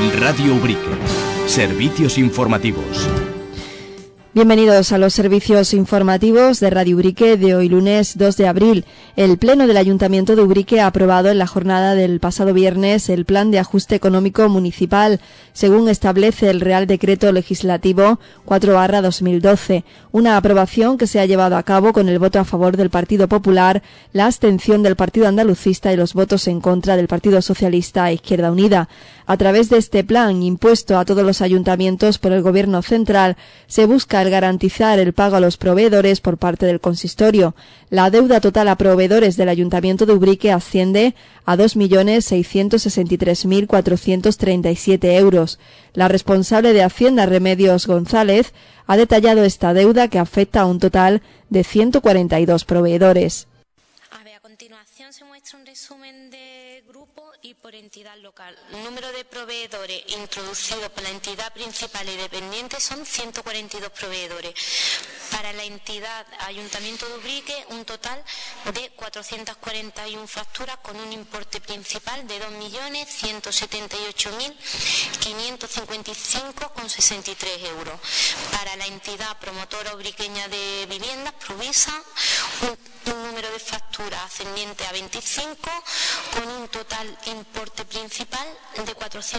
Radio Ubrique. Servicios informativos. Bienvenidos a los servicios informativos de Radio Ubrique de hoy lunes 2 de abril. El Pleno del Ayuntamiento de Ubrique ha aprobado en la jornada del pasado viernes el Plan de Ajuste Económico Municipal, según establece el Real Decreto Legislativo 4/2012. Una aprobación que se ha llevado a cabo con el voto a favor del Partido Popular, la abstención del Partido Andalucista y los votos en contra del Partido Socialista e Izquierda Unida. A través de este plan, impuesto a todos los ayuntamientos por el Gobierno central, se busca garantizar el pago a los proveedores por parte del consistorio. La deuda total a proveedores del Ayuntamiento de Ubrique asciende a 2.663.437 euros. La responsable de Hacienda, Remedios González, ha detallado esta deuda que afecta a un total de 142 proveedores. A continuación se muestra un resumen de grupo y por entidad local. El número de proveedores introducidos por la entidad principal y dependiente son 142 proveedores. Para la entidad Ayuntamiento de Ubrique, un total de 441 facturas con un importe principal de 2.178.555,63 euros. Para la entidad promotora ubriqueña de viviendas, Provisa, un número de facturas ascendiente a 25 con un total importe principal de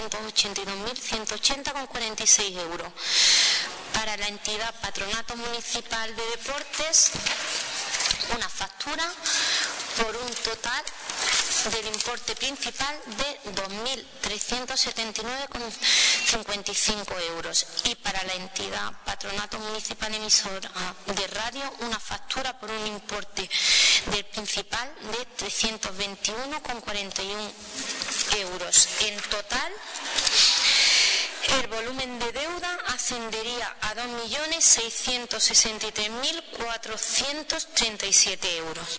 482.180,46 euros. Para la entidad Patronato Municipal de Deportes, una factura por un total del importe principal de 2.379,55 euros. Y para la entidad Patronato Municipal Emisora de Radio, una factura por un importe del principal de 321,41 euros. En total, el volumen de deuda ascendería a 2.663.437 euros.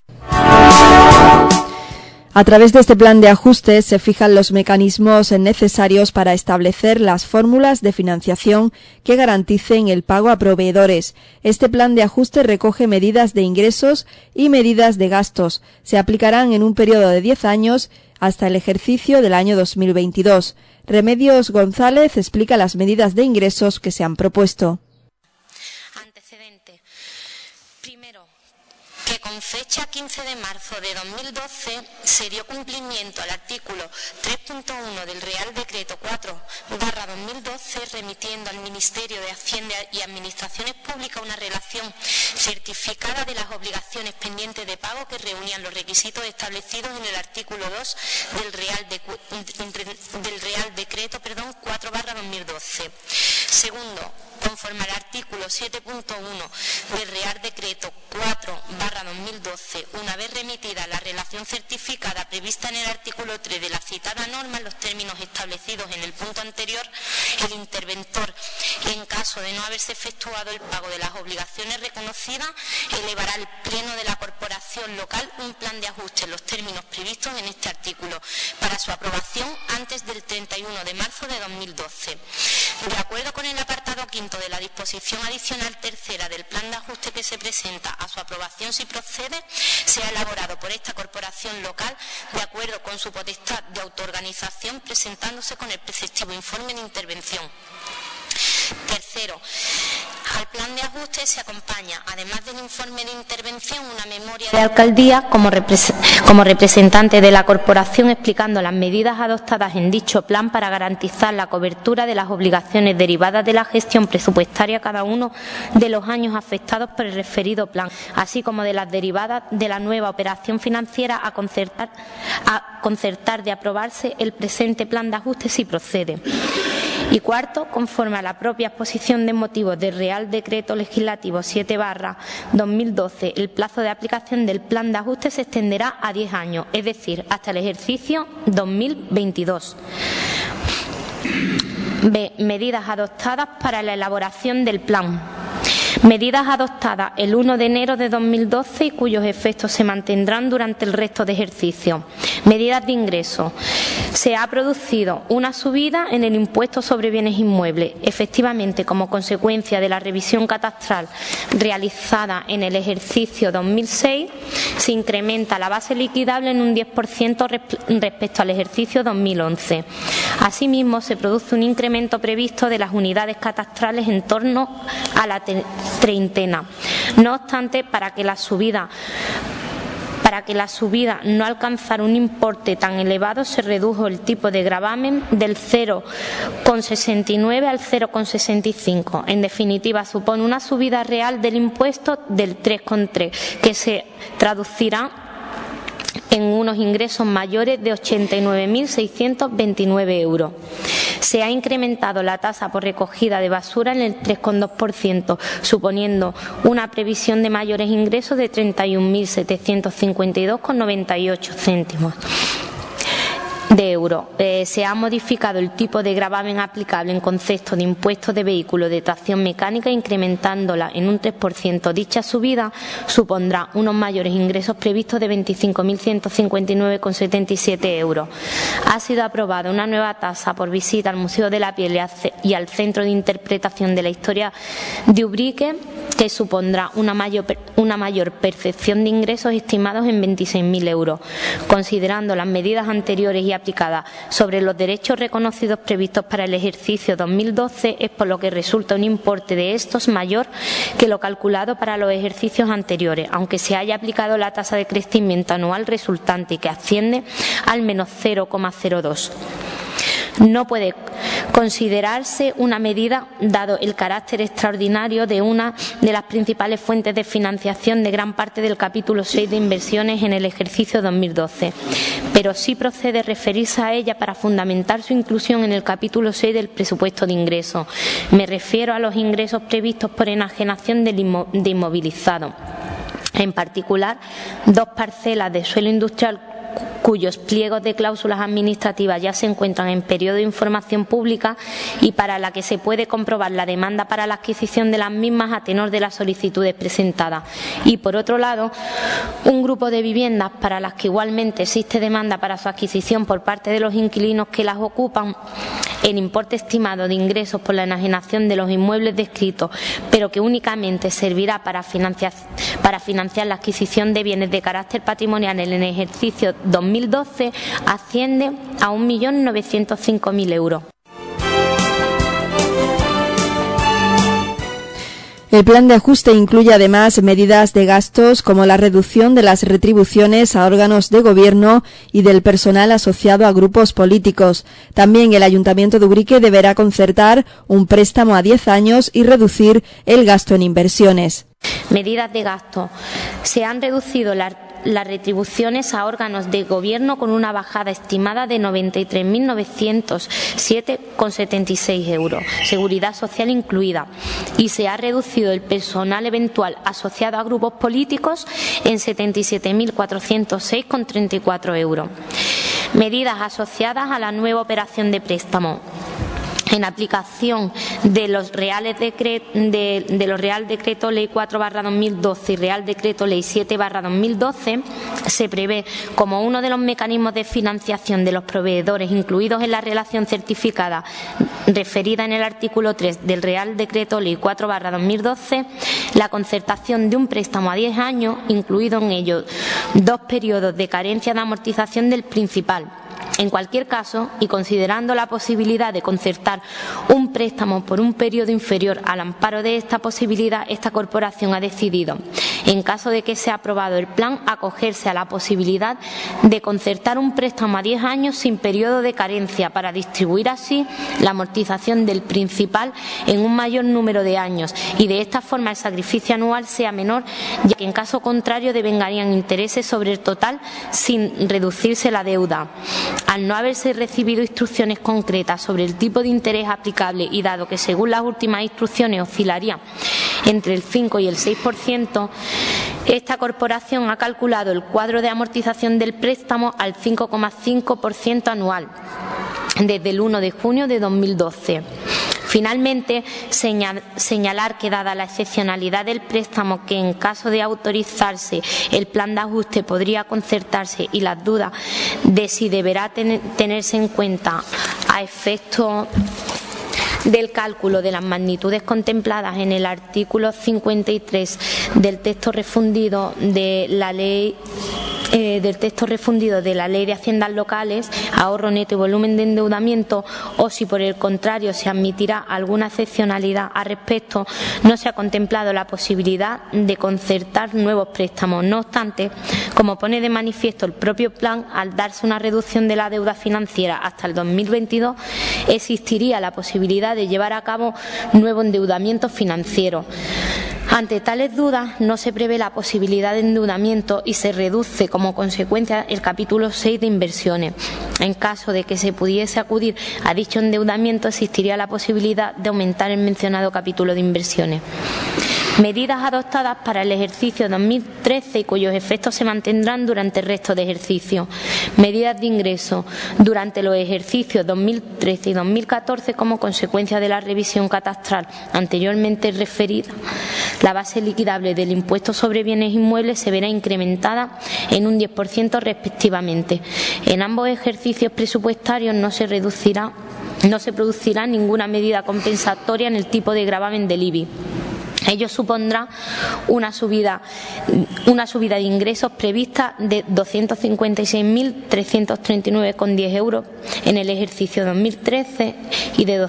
A través de este plan de ajuste se fijan los mecanismos necesarios para establecer las fórmulas de financiación que garanticen el pago a proveedores. Este plan de ajuste recoge medidas de ingresos y medidas de gastos. Se aplicarán en un periodo de 10 años hasta el ejercicio del año 2022. Remedios González explica las medidas de ingresos que se han propuesto. Antecedente. Primero, que con fecha 15 de marzo de 2012 se dio cumplimiento al artículo 3.1 del Real Decreto 4/2012, remitiendo al Ministerio de Hacienda y Administraciones Públicas una relación certificada de las obligaciones pendientes de pago que reunían los requisitos establecidos en el artículo 2 del Real Decreto 4/2012. Segundo, conforme al artículo 7.1 del Real Decreto 4/2012, una vez remitida la relación certificada prevista en el artículo 3 de la citada norma en los términos establecidos en el punto anterior, el interventor, en caso de no haberse efectuado el pago de las obligaciones reconocidas, elevará al Pleno de la Corporación Local un plan de ajuste en los términos previstos en este artículo para su aprobación antes del 31 de marzo de 2012. De acuerdo con el apartado quinto de la disposición adicional tercera del plan de ajuste que se presenta a su aprobación, si procede, sea elaborado por esta corporación local de acuerdo con su potestad de autoorganización, presentándose con el preceptivo informe de intervención. Tercero, al plan de ajuste se acompaña, además del informe de intervención, una memoria de alcaldía como representante de la corporación explicando las medidas adoptadas en dicho plan para garantizar la cobertura de las obligaciones derivadas de la gestión presupuestaria cada uno de los años afectados por el referido plan, así como de las derivadas de la nueva operación financiera a concertar de aprobarse el presente plan de ajuste si procede. Y cuarto, conforme a la propia exposición de motivos del Real Decreto Legislativo 7/2012, el plazo de aplicación del plan de ajuste se extenderá a 10 años, es decir, hasta el ejercicio 2022. B. Medidas adoptadas para la elaboración del plan. Medidas adoptadas el 1 de enero de 2012 y cuyos efectos se mantendrán durante el resto de ejercicio. Medidas de ingreso. Se ha producido una subida en el impuesto sobre bienes inmuebles. Efectivamente, como consecuencia de la revisión catastral realizada en el ejercicio 2006, se incrementa la base liquidable en un 10% respecto al ejercicio 2011. Asimismo, se produce un incremento previsto de las unidades catastrales en torno a la treintena. No obstante, para que la subida no alcanzara un importe tan elevado, se redujo el tipo de gravamen del 0,69 al 0,65. En definitiva, supone una subida real del impuesto del 3,3, que se traducirá en unos ingresos mayores de 89.629 euros. Se ha incrementado la tasa por recogida de basura en el 3,2%, suponiendo una previsión de mayores ingresos de 31.752,98 céntimos de euro. Se ha modificado el tipo de gravamen aplicable en concepto de impuestos de vehículos de tracción mecánica, incrementándola en un 3%. Dicha subida supondrá unos mayores ingresos previstos de 25.159,77 euros. Ha sido aprobada una nueva tasa por visita al Museo de la Piel y al Centro de Interpretación de la Historia de Ubrique, que supondrá una mayor percepción de ingresos estimados en 26.000 euros. Considerando las medidas anteriores y aplicadas sobre los derechos reconocidos previstos para el ejercicio 2012, es por lo que resulta un importe de estos mayor que lo calculado para los ejercicios anteriores, aunque se haya aplicado la tasa de crecimiento anual resultante, que asciende al menos 0,02. No puede considerarse una medida, dado el carácter extraordinario de una de las principales fuentes de financiación de gran parte del capítulo 6 de inversiones en el ejercicio 2012, pero sí procede referirse a ella para fundamentar su inclusión en el capítulo 6 del presupuesto de ingresos. Me refiero a los ingresos previstos por enajenación de inmovilizado. En particular, 2 parcelas de suelo industrial cuyos pliegos de cláusulas administrativas ya se encuentran en periodo de información pública y para la que se puede comprobar la demanda para la adquisición de las mismas a tenor de las solicitudes presentadas. Y, por otro lado, un grupo de viviendas para las que igualmente existe demanda para su adquisición por parte de los inquilinos que las ocupan, el importe estimado de ingresos por la enajenación de los inmuebles descritos, pero que únicamente servirá para financiar la adquisición de bienes de carácter patrimonial en el ejercicio 2012, asciende a 1.905.000 euros. El plan de ajuste incluye además medidas de gastos como la reducción de las retribuciones a órganos de gobierno y del personal asociado a grupos políticos. También el Ayuntamiento de Ubrique deberá concertar un préstamo a 10 años y reducir el gasto en inversiones. Medidas de gasto. Se han reducido las retribuciones a órganos de gobierno con una bajada estimada de 93.907,76 euros, seguridad social incluida, y se ha reducido el personal eventual asociado a grupos políticos en 77.406,34 euros. Medidas asociadas a la nueva operación de préstamo. En aplicación de los Real Decreto Ley 4/2012 y Real Decreto Ley 7/2012, se prevé como uno de los mecanismos de financiación de los proveedores incluidos en la relación certificada referida en el artículo 3 del Real Decreto Ley 4/2012, la concertación de un préstamo a 10 años, incluido en ello 2 periodos de carencia de amortización del principal. En cualquier caso, y considerando la posibilidad de concertar un préstamo por un periodo inferior al amparo de esta posibilidad, esta corporación ha decidido, en caso de que sea aprobado el plan, acogerse a la posibilidad de concertar un préstamo a 10 años sin periodo de carencia para distribuir así la amortización del principal en un mayor número de años y de esta forma el sacrificio anual sea menor, ya que en caso contrario devengarían intereses sobre el total sin reducirse la deuda. Al no haberse recibido instrucciones concretas sobre el tipo de interés aplicable y dado que según las últimas instrucciones oscilaría entre el 5 y el 6%, esta corporación ha calculado el cuadro de amortización del préstamo al 5,5% anual desde el 1 de junio de 2012. Finalmente, señalar que dada la excepcionalidad del préstamo que en caso de autorizarse el plan de ajuste podría concertarse y las dudas de si deberá tenerse en cuenta a efecto del cálculo de las magnitudes contempladas en el artículo 53 del texto refundido de la Ley del texto refundido de la Ley de Haciendas Locales, ahorro neto y volumen de endeudamiento, o si por el contrario se admitirá alguna excepcionalidad al respecto, no se ha contemplado la posibilidad de concertar nuevos préstamos. No obstante, como pone de manifiesto el propio plan, al darse una reducción de la deuda financiera hasta el 2022, existiría la posibilidad de llevar a cabo nuevo endeudamiento financiero. Ante tales dudas, no se prevé la posibilidad de endeudamiento y se reduce como consecuencia el capítulo 6 de inversiones. En caso de que se pudiese acudir a dicho endeudamiento, existiría la posibilidad de aumentar el mencionado capítulo de inversiones. Medidas adoptadas para el ejercicio 2013 y cuyos efectos se mantendrán durante el resto de ejercicio. Medidas de ingreso durante los ejercicios 2013 y 2014 como consecuencia de la revisión catastral anteriormente referida. La base liquidable del impuesto sobre bienes inmuebles se verá incrementada en un 10% respectivamente. En ambos ejercicios presupuestarios no se producirá ninguna medida compensatoria en el tipo de gravamen del IBI. Ello supondrá una subida de ingresos prevista de 256.339,10 euros en el ejercicio 2013 y de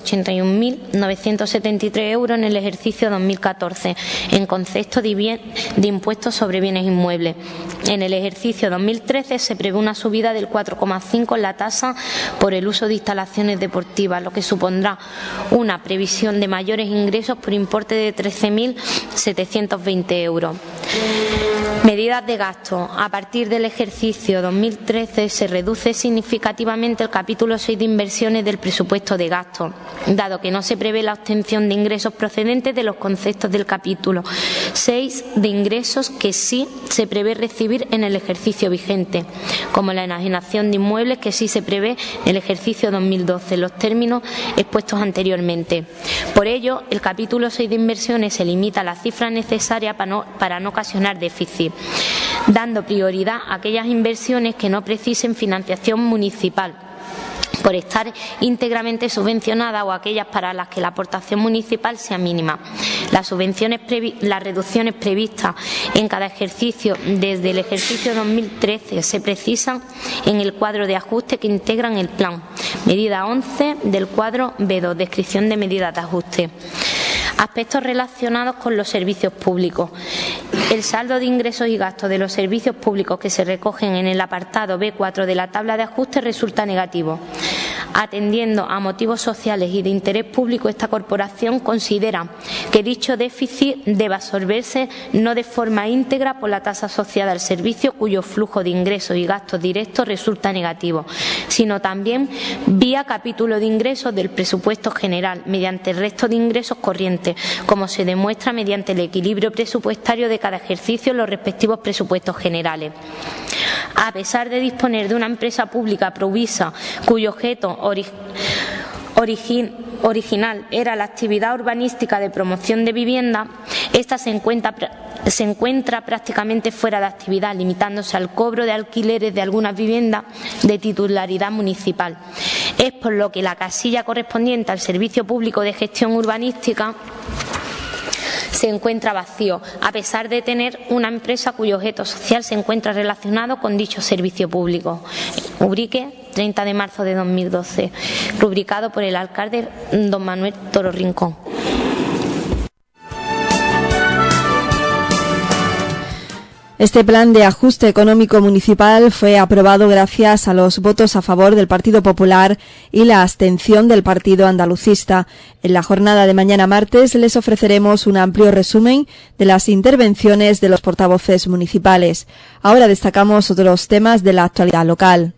281.973 euros en el ejercicio 2014, en concepto de impuestos sobre bienes inmuebles. En el ejercicio 2013 se prevé una subida del 4,5% en la tasa por el uso de instalaciones deportivas, lo que supondrá una previsión de mayores ingresos por importe de 13.720 euros. Medidas de gasto. A partir del ejercicio 2013 se reduce significativamente el capítulo 6 de inversiones del presupuesto de gasto, dado que no se prevé la obtención de ingresos procedentes de los conceptos del capítulo 6 de ingresos que sí se prevé recibir en el ejercicio vigente, como la enajenación de inmuebles que sí se prevé en el ejercicio 2012, en los términos expuestos anteriormente. Por ello, el capítulo 6 de inversiones se limita a la cifra necesaria para no ocasionar déficit, dando prioridad a aquellas inversiones que no precisen financiación municipal por estar íntegramente subvencionadas o aquellas para las que la aportación municipal sea mínima. Las reducciones previstas en cada ejercicio desde el ejercicio 2013 se precisan en el cuadro de ajuste que integran el plan. Medida 11 del cuadro B2, descripción de medidas de ajuste. Aspectos relacionados con los servicios públicos. El saldo de ingresos y gastos de los servicios públicos que se recogen en el apartado B4 de la tabla de ajuste resulta negativo. Atendiendo a motivos sociales y de interés público, esta corporación considera que dicho déficit debe absorberse no de forma íntegra por la tasa asociada al servicio cuyo flujo de ingresos y gastos directos resulta negativo, sino también vía capítulo de ingresos del presupuesto general mediante el resto de ingresos corrientes, como se demuestra mediante el equilibrio presupuestario de cada ejercicio en los respectivos presupuestos generales. A pesar de disponer de una empresa pública Provisa, cuyo objeto original era la actividad urbanística de promoción de vivienda, esta se encuentra prácticamente fuera de actividad, limitándose al cobro de alquileres de algunas viviendas de titularidad municipal. Es por lo que la casilla correspondiente al Servicio Público de Gestión Urbanística se encuentra vacío, a pesar de tener una empresa cuyo objeto social se encuentra relacionado con dicho servicio público. Ubrique, 30 de marzo de 2012, rubricado por el alcalde don Manuel Toro Rincón. Este plan de ajuste económico municipal fue aprobado gracias a los votos a favor del Partido Popular y la abstención del Partido Andalucista. En la jornada de mañana martes les ofreceremos un amplio resumen de las intervenciones de los portavoces municipales. Ahora destacamos otros temas de la actualidad local.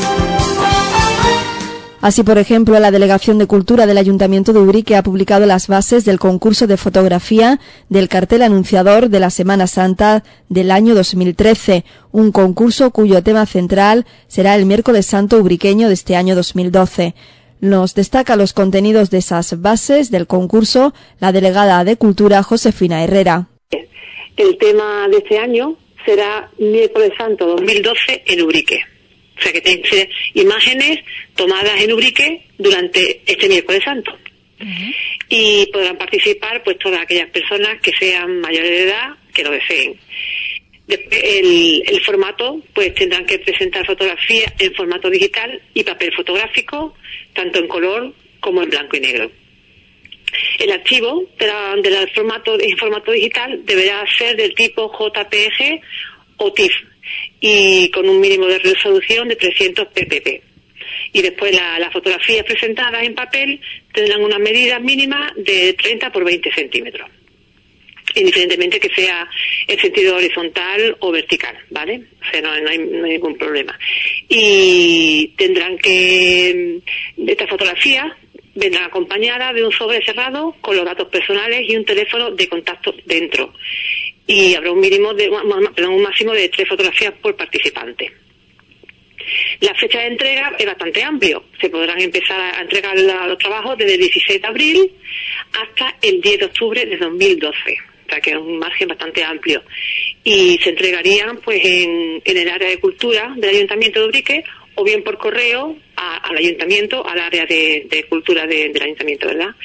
Así, por ejemplo, la Delegación de Cultura del Ayuntamiento de Ubrique ha publicado las bases del concurso de fotografía del cartel anunciador de la Semana Santa del año 2013, un concurso cuyo tema central será el Miércoles Santo ubriqueño de este año 2012. Nos destaca los contenidos de esas bases del concurso la delegada de Cultura, Josefina Herrera. El tema de este año será Miércoles Santo 2012 en Ubrique. O sea, que tienen que ser imágenes tomadas en Ubrique durante este Miércoles Santo. Y podrán participar pues todas aquellas personas que sean mayores de edad, que lo deseen. El formato, pues tendrán que presentar fotografías en formato digital y papel fotográfico, tanto en color como en blanco y negro. El archivo del formato digital deberá ser del tipo JPG o TIFF y con un mínimo de resolución de 300 ppp. Y después las fotografías presentadas en papel tendrán una medida mínima de 30 por 20 centímetros, indiferentemente que sea en sentido horizontal o vertical, ¿vale? O sea, no hay ningún problema. Y tendrán que, estas fotografías vendrán acompañadas de un sobre cerrado con los datos personales y un teléfono de contacto dentro. Y habrá un máximo de 3 fotografías por participante. La fecha de entrega es bastante amplio. Se podrán empezar a entregar los trabajos desde el 16 de abril hasta el 10 de octubre de 2012. O sea que es un margen bastante amplio. Y se entregarían pues en el área de cultura del Ayuntamiento de Ubrique o bien por correo al Ayuntamiento, al área de cultura del Ayuntamiento, ¿verdad?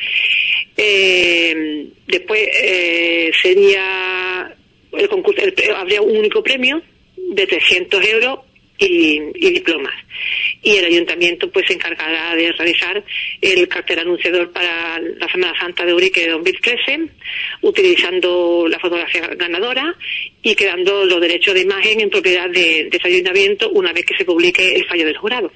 Después sería el concurso, habría un único premio de 300 euros y diplomas. Y el Ayuntamiento pues se encargará de realizar el cartel anunciador para la Semana Santa de Ubrique de 2013, utilizando la fotografía ganadora y quedando los derechos de imagen en propiedad de ese Ayuntamiento una vez que se publique el fallo del jurado.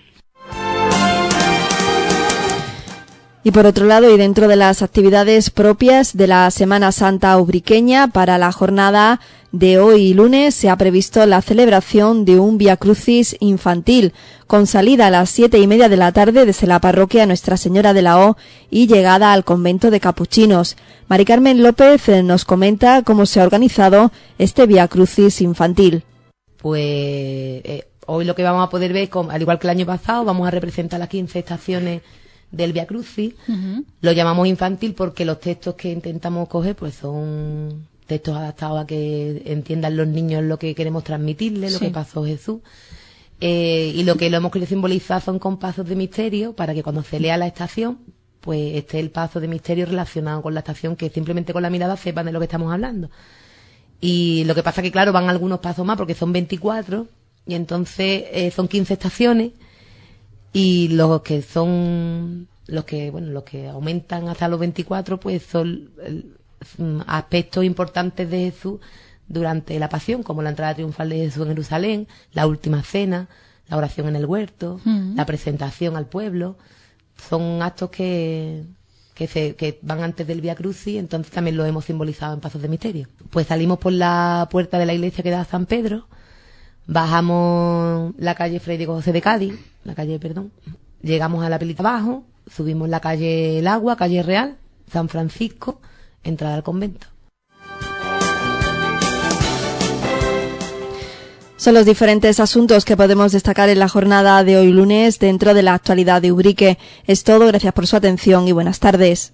Y por otro lado, y dentro de las actividades propias de la Semana Santa ubriqueña, para la jornada de hoy lunes se ha previsto la celebración de un Vía Crucis infantil, con salida a las 7:30 de la tarde desde la parroquia Nuestra Señora de la O y llegada al convento de Capuchinos. Mari Carmen López nos comenta cómo se ha organizado este Vía Crucis infantil. Pues hoy lo que vamos a poder ver, al igual que el año pasado, vamos a representar las 15 estaciones del Vía Crucis. Lo llamamos infantil porque los textos que intentamos coger pues son textos adaptados a que entiendan los niños lo que queremos transmitirles, lo que pasó Jesús. Y lo que lo hemos querido simbolizar son con pasos de misterio para que cuando se lea la estación pues esté el paso de misterio relacionado con la estación, que simplemente con la mirada sepan de lo que estamos hablando. Y lo que pasa que claro, van algunos pasos más porque son 24 y entonces son 15 estaciones. Y los que aumentan hasta los 24, pues son aspectos importantes de Jesús durante la pasión, como la entrada triunfal de Jesús en Jerusalén, la última cena, la oración en el huerto, la presentación al pueblo. Son actos que van antes del Vía Crucis, entonces también lo hemos simbolizado en pasos de misterio. Pues salimos por la puerta de la iglesia que da a San Pedro, bajamos la calle Fray Diego José de Cádiz, llegamos a la Pelita abajo, subimos la calle El Agua, calle Real, San Francisco, entrada al convento. Son los diferentes asuntos que podemos destacar en la jornada de hoy lunes dentro de la actualidad de Ubrique. Es todo, gracias por su atención y buenas tardes.